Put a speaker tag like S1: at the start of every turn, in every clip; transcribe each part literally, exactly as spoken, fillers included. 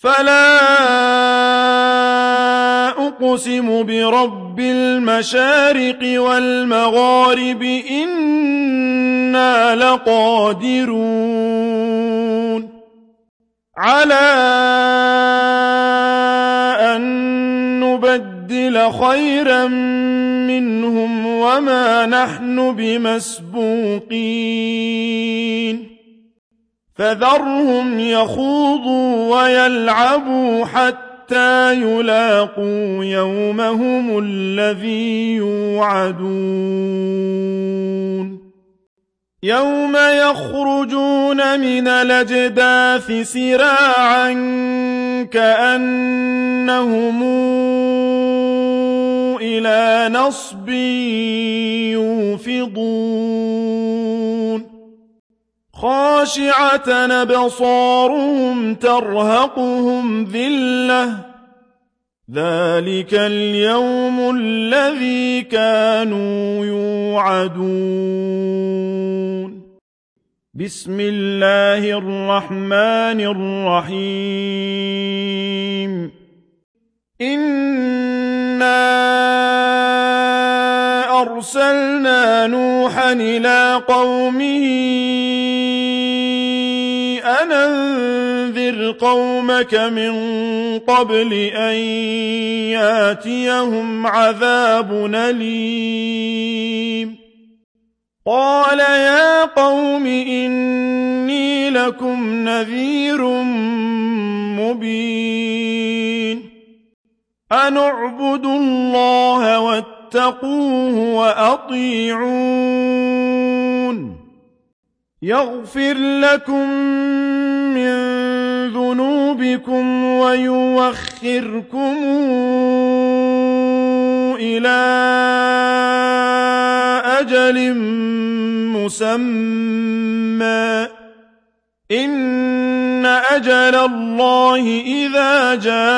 S1: فلا أقسم برب المشارق والمغارب إنا لقادرون على أن نبدل خيرا منهم وما نحن بمسبوقين فذرهم يخوضوا ويلعبوا حتى يلاقوا يومهم الذي يوعدون يوم يخرجون من الأجداث سراعا كأنهم إلى نصب يوفضون خاشعة أبصارهم ترهقهم ذلة ذلك اليوم الذي كانوا يوعدون بسم الله الرحمن الرحيم إنا أرسلنا نوحا إلى قومه أن أنذر قومك من قبل أن ياتيهم عذاب أليم قال يا قوم إني لكم نذير مبين أن اعبدوا الله واتقوه وأطيعون يغفر لكم من ذنوبكم ويوخركم إلى أجل مسمى إن أجل الله إذا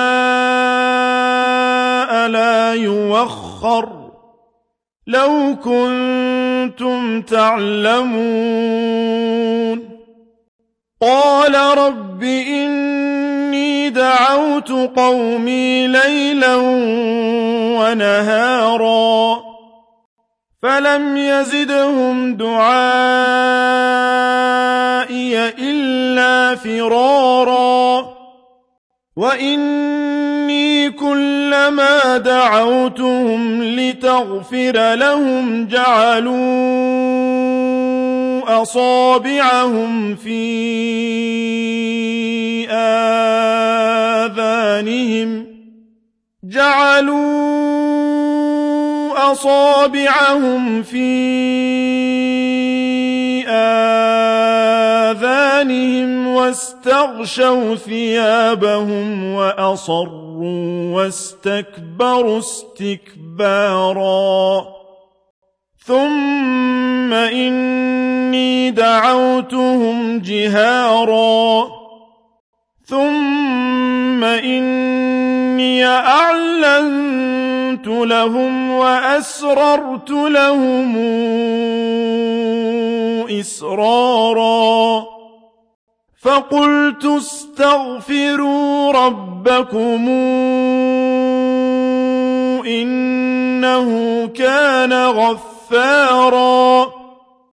S1: جاء لا يوخر لو كنتم تعلمون قال رب إني دعوت قومي ليلا ونهارا فلم يزدهم دعائي إلا فرارا وإني كلما دعوتهم لتغفر لهم جعلوا أصابعهم في آذانهم جعلوا أصابعهم في آذانهم واستغشوا ثيابهم وأصروا واستكبروا استكبارا ثم إني دعوتهم جهارا ثم إني أعلنت لهم وأسررت لهم إسرارا فقلت استغفروا ربكم إنه كان غفارا